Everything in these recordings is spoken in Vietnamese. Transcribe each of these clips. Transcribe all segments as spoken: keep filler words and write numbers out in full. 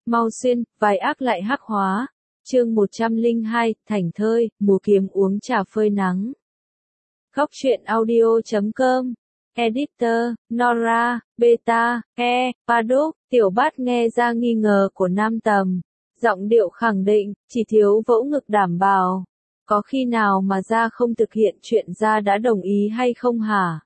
mau xuyên, vai ác lại hắc hóa. Chương một trăm lẻ hai, Thành Thơi, Múa Kiếm uống trà phơi nắng. Góc truyện audio chấm com. Editor, Nora, Beta, E, Paddock, Tiểu Bát nghe ra nghi ngờ của Nam Tầm. Giọng điệu khẳng định, chỉ thiếu vỗ ngực đảm bảo. Có khi nào mà ra không thực hiện chuyện ra đã đồng ý hay không hả?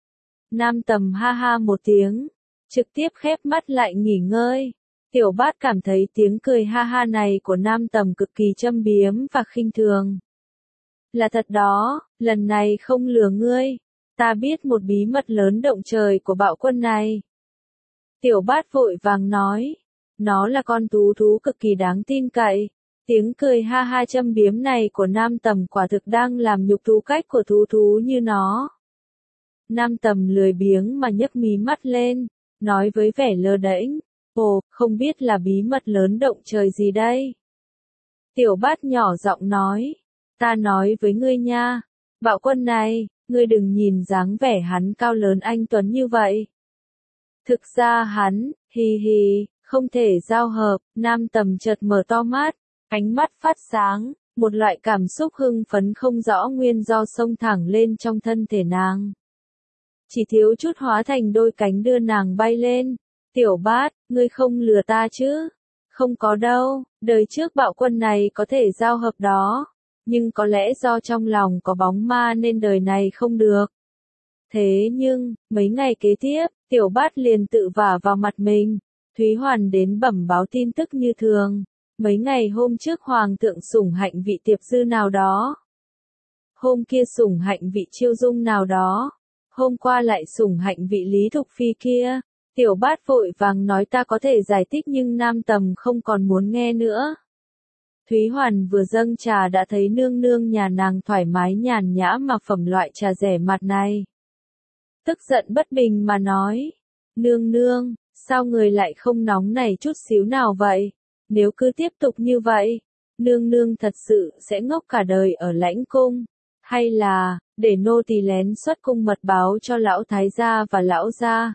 Nam Tầm ha ha một tiếng, trực tiếp khép mắt lại nghỉ ngơi. Tiểu Bát cảm thấy tiếng cười ha ha này của Nam Tầm cực kỳ châm biếm và khinh thường. Là thật đó, lần này không lừa ngươi. Ta biết một bí mật lớn động trời của bạo quân này. Tiểu Bát vội vàng nói. Nó là con thú thú cực kỳ đáng tin cậy. Tiếng cười ha ha châm biếm này của Nam Tầm quả thực đang làm nhục thú cách của thú thú như nó. Nam Tầm lười biếng mà nhấc mí mắt lên, nói với vẻ lơ đễnh. Ồ, không biết là bí mật lớn động trời gì đây? Tiểu Bát nhỏ giọng nói. Ta nói với ngươi nha, bạo quân này, ngươi đừng nhìn dáng vẻ hắn cao lớn anh tuấn như vậy. Thực ra hắn, hì hì, không thể giao hợp. Nam Tầm chợt mở to mắt, ánh mắt phát sáng, một loại cảm xúc hưng phấn không rõ nguyên do xông thẳng lên trong thân thể nàng. Chỉ thiếu chút hóa thành đôi cánh đưa nàng bay lên. Tiểu Bát, ngươi không lừa ta chứ? Không có đâu, đời trước bạo quân này có thể giao hợp đó. Nhưng có lẽ do trong lòng có bóng ma nên đời này không được. Thế nhưng, mấy ngày kế tiếp, Tiểu Bát liền tự vả vào mặt mình. Thúy Hoàn đến bẩm báo tin tức như thường. Mấy ngày hôm trước Hoàng thượng sủng hạnh vị tiệp dư nào đó. Hôm kia sủng hạnh vị Chiêu Dung nào đó. Hôm qua lại sủng hạnh vị Lý Thục Phi kia. Tiểu Bát vội vàng nói ta có thể giải thích nhưng Nam Tầm không còn muốn nghe nữa. Thúy Hoàn vừa dâng trà đã thấy nương nương nhà nàng thoải mái nhàn nhã mà phẩm loại trà rẻ mạt này. Tức giận bất bình mà nói. Nương nương, sao người lại không nóng này chút xíu nào vậy? Nếu cứ tiếp tục như vậy, nương nương thật sự sẽ ngốc cả đời ở lãnh cung. Hay là, để nô tỳ lén xuất cung mật báo cho lão thái gia và lão gia.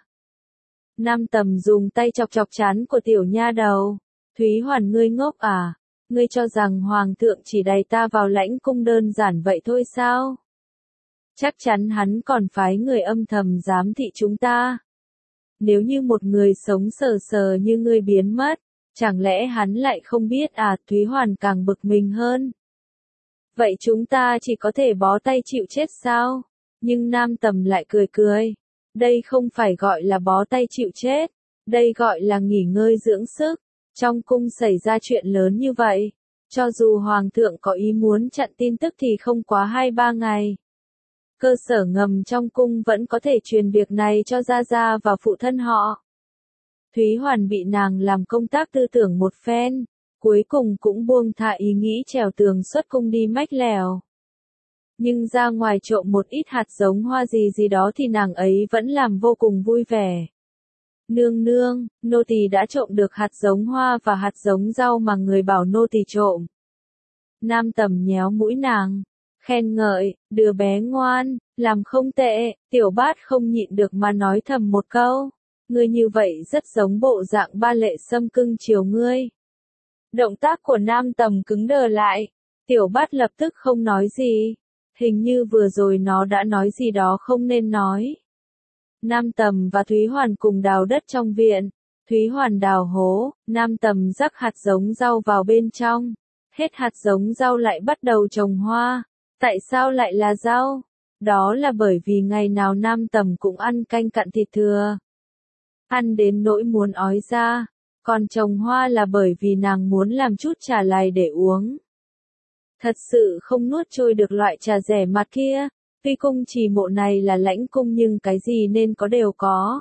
Nam Tầm dùng tay chọc chọc trán của tiểu nha đầu. Thúy Hoàn ngươi ngốc à? Ngươi cho rằng Hoàng thượng chỉ đày ta vào lãnh cung đơn giản vậy thôi sao? Chắc chắn hắn còn phái người âm thầm giám thị chúng ta. Nếu như một người sống sờ sờ như ngươi biến mất, chẳng lẽ hắn lại không biết à? Thúy Hoàn càng bực mình hơn. Vậy chúng ta chỉ có thể bó tay chịu chết sao? Nhưng Nam Tầm lại cười cười. Đây không phải gọi là bó tay chịu chết, đây gọi là nghỉ ngơi dưỡng sức. Trong cung xảy ra chuyện lớn như vậy, cho dù Hoàng thượng có ý muốn chặn tin tức thì không quá hai ba ngày. Cơ sở ngầm trong cung vẫn có thể truyền việc này cho Gia Gia và phụ thân họ. Thúy Hoàn bị nàng làm công tác tư tưởng một phen, cuối cùng cũng buông thả ý nghĩ trèo tường xuất cung đi mách lèo. Nhưng ra ngoài trộm một ít hạt giống hoa gì gì đó thì nàng ấy vẫn làm vô cùng vui vẻ. Nương nương, nô tỳ đã trộm được hạt giống hoa và hạt giống rau mà người bảo nô tỳ trộm. Nam Tầm nhéo mũi nàng, khen ngợi, đứa bé ngoan, làm không tệ. Tiểu Bát không nhịn được mà nói thầm một câu. Ngươi như vậy rất giống bộ dạng ba lệ sâm cưng chiều ngươi. Động tác của Nam Tầm cứng đờ lại. Tiểu Bát lập tức không nói gì. Hình như vừa rồi nó đã nói gì đó không nên nói. Nam Tầm và Thúy Hoàn cùng đào đất trong viện. Thúy Hoàn đào hố, Nam Tầm rắc hạt giống rau vào bên trong. Hết hạt giống rau lại bắt đầu trồng hoa. Tại sao lại là rau? Đó là bởi vì ngày nào Nam Tầm cũng ăn canh cặn thịt thừa. Ăn đến nỗi muốn ói ra. Còn trồng hoa là bởi vì nàng muốn làm chút trà lài để uống. Thật sự không nuốt trôi được loại trà rẻ mạt kia. Tuy cung trì mộ này là lãnh cung nhưng cái gì nên có đều có.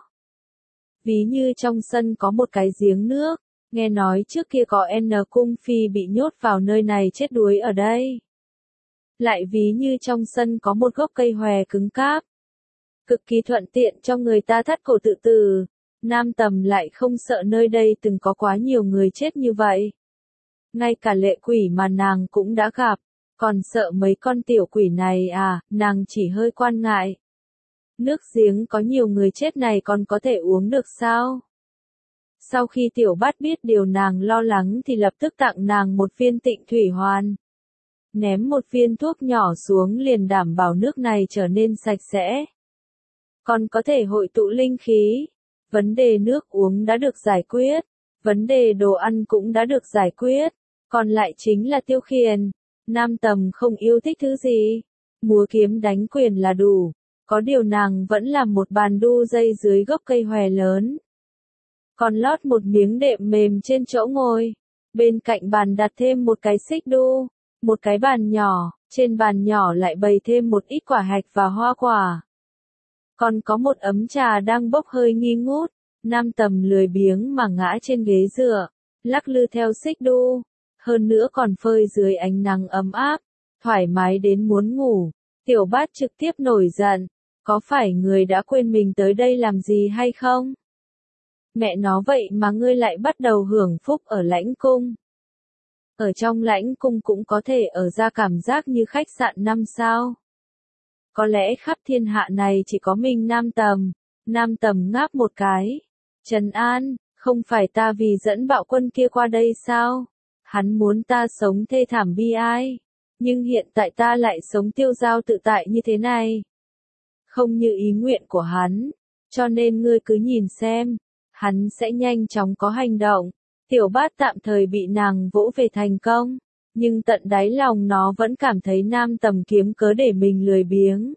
Ví như trong sân có một cái giếng nước, nghe nói trước kia có N cung phi bị nhốt vào nơi này chết đuối ở đây. Lại ví như trong sân có một gốc cây hòe cứng cáp, cực kỳ thuận tiện cho người ta thắt cổ tự tử. Nam Tầm lại không sợ nơi đây từng có quá nhiều người chết như vậy. Ngay cả lệ quỷ mà nàng cũng đã gặp. Còn sợ mấy con tiểu quỷ này à, nàng chỉ hơi quan ngại. Nước giếng có nhiều người chết này còn có thể uống được sao? Sau khi tiểu bát biết điều nàng lo lắng thì lập tức tặng nàng một viên tịnh thủy hoàn. Ném một viên thuốc nhỏ xuống liền đảm bảo nước này trở nên sạch sẽ. Còn có thể hội tụ linh khí. Vấn đề nước uống đã được giải quyết. Vấn đề đồ ăn cũng đã được giải quyết. Còn lại chính là tiêu khiển. Nam Tầm không yêu thích thứ gì. Múa kiếm đánh quyền là đủ. Có điều nàng vẫn làm một bàn đu dây dưới gốc cây hòe lớn. Còn lót một miếng đệm mềm trên chỗ ngồi. Bên cạnh bàn đặt thêm một cái xích đu. Một cái bàn nhỏ. Trên bàn nhỏ lại bày thêm một ít quả hạch và hoa quả. Còn có một ấm trà đang bốc hơi nghi ngút. Nam Tầm lười biếng mà ngã trên ghế dựa. Lắc lư theo xích đu. Hơn nữa còn phơi dưới ánh nắng ấm áp. Thoải mái đến muốn ngủ. Tiểu bát trực tiếp nổi giận. Có phải người đã quên mình tới đây làm gì hay không? Mẹ nó vậy mà ngươi lại bắt đầu hưởng phúc ở lãnh cung. Ở trong lãnh cung cũng có thể ở ra cảm giác như khách sạn năm sao. Có lẽ khắp thiên hạ này chỉ có mình Nam Tầm. Nam Tầm ngáp một cái. Trần An, không phải ta vì dẫn bạo quân kia qua đây sao? Hắn muốn ta sống thê thảm bi ai. Nhưng hiện tại ta lại sống tiêu dao tự tại như thế này. Không như ý nguyện của hắn. Cho nên ngươi cứ nhìn xem. Hắn sẽ nhanh chóng có hành động. Tiểu bát tạm thời bị nàng vỗ về thành công. Nhưng tận đáy lòng nó vẫn cảm thấy Nam Tầm kiếm cớ để mình lười biếng.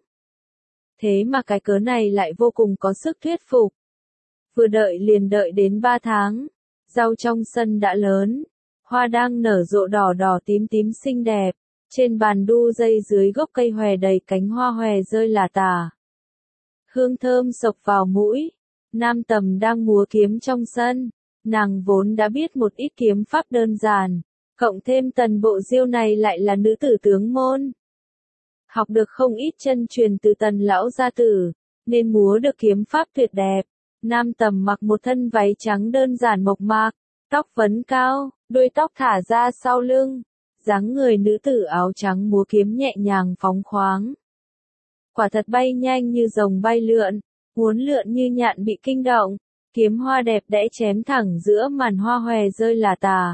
Thế mà cái cớ này lại vô cùng có sức thuyết phục. Vừa đợi liền đợi đến ba tháng. Rau trong sân đã lớn. Hoa đang nở rộ đỏ đỏ tím tím xinh đẹp. Trên bàn đu dây dưới gốc cây hòe đầy cánh hoa hòe rơi lả tả. Hương thơm sộc vào mũi. Nam Tầm đang múa kiếm trong sân. Nàng vốn đã biết một ít kiếm pháp đơn giản. Cộng thêm Tần Bộ Diêu này lại là nữ tử tướng môn. Học được không ít chân truyền từ Tần lão gia tử. Nên múa được kiếm pháp tuyệt đẹp. Nam Tầm mặc một thân váy trắng đơn giản mộc mạc. Tóc vấn cao, đuôi tóc thả ra sau lưng. Dáng người nữ tử áo trắng múa kiếm nhẹ nhàng phóng khoáng. Quả thật bay nhanh như rồng bay lượn. Uốn lượn như nhạn bị kinh động. Kiếm hoa đẹp đẽ chém thẳng giữa màn hoa hòe rơi lả tả.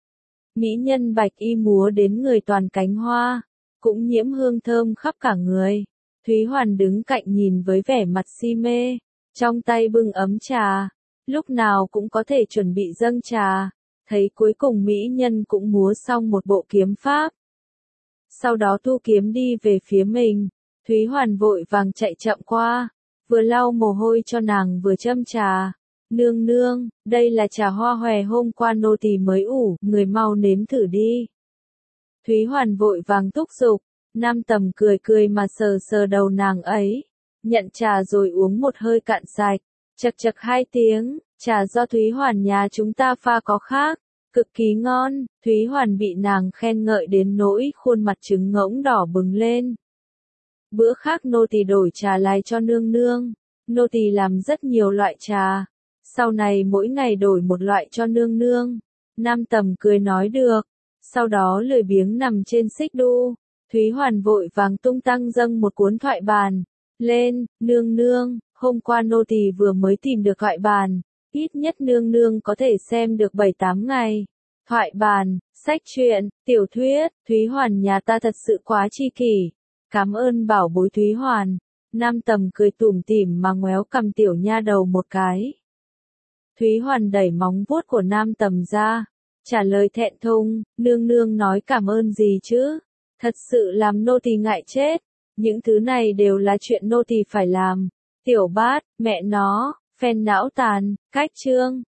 Mỹ nhân bạch y múa đến người toàn cánh hoa. Cũng nhiễm hương thơm khắp cả người. Thúy Hoàn đứng cạnh nhìn với vẻ mặt si mê. Trong tay bưng ấm trà. Lúc nào cũng có thể chuẩn bị dâng trà. Thấy cuối cùng mỹ nhân cũng múa xong một bộ kiếm pháp. Sau đó thu kiếm đi về phía mình. Thúy Hoàn vội vàng chạy chậm qua. Vừa lau mồ hôi cho nàng vừa châm trà. Nương nương, đây là trà hoa hòe hôm qua nô tỳ mới ủ, người mau nếm thử đi. Thúy Hoàn vội vàng thúc giục. Nam Tầm cười cười mà sờ sờ đầu nàng ấy. Nhận trà rồi uống một hơi cạn sạch. Chật chật hai tiếng, trà do Thúy Hoàn nhà chúng ta pha có khác. Cực kỳ ngon. Thúy Hoàn bị nàng khen ngợi đến nỗi khuôn mặt trứng ngỗng đỏ bừng lên. Bữa khác nô tỳ đổi trà lại cho nương nương. Nô tỳ làm rất nhiều loại trà. Sau này mỗi ngày đổi một loại cho nương nương. Nam Tầm cười nói được. Sau đó lười biếng nằm trên xích đu. Thúy Hoàn vội vàng tung tăng dâng một cuốn thoại bản. Lên, nương nương, hôm qua nô tỳ vừa mới tìm được thoại bản. Ít nhất nương nương có thể xem được bảy tám ngày. Thoại bản, sách truyện, tiểu thuyết, Thúy Hoàn nhà ta thật sự quá chi kỷ. Cảm ơn bảo bối Thúy Hoàn. Nam Tầm cười tủm tỉm mà ngoéo cầm tiểu nha đầu một cái. Thúy Hoàn đẩy móng vuốt của Nam Tầm ra. Trả lời thẹn thùng, nương nương nói cảm ơn gì chứ? Thật sự làm nô tỳ ngại chết. Những thứ này đều là chuyện nô tỳ phải làm. Tiểu bát, mẹ nó, phen não tàn, cách chương.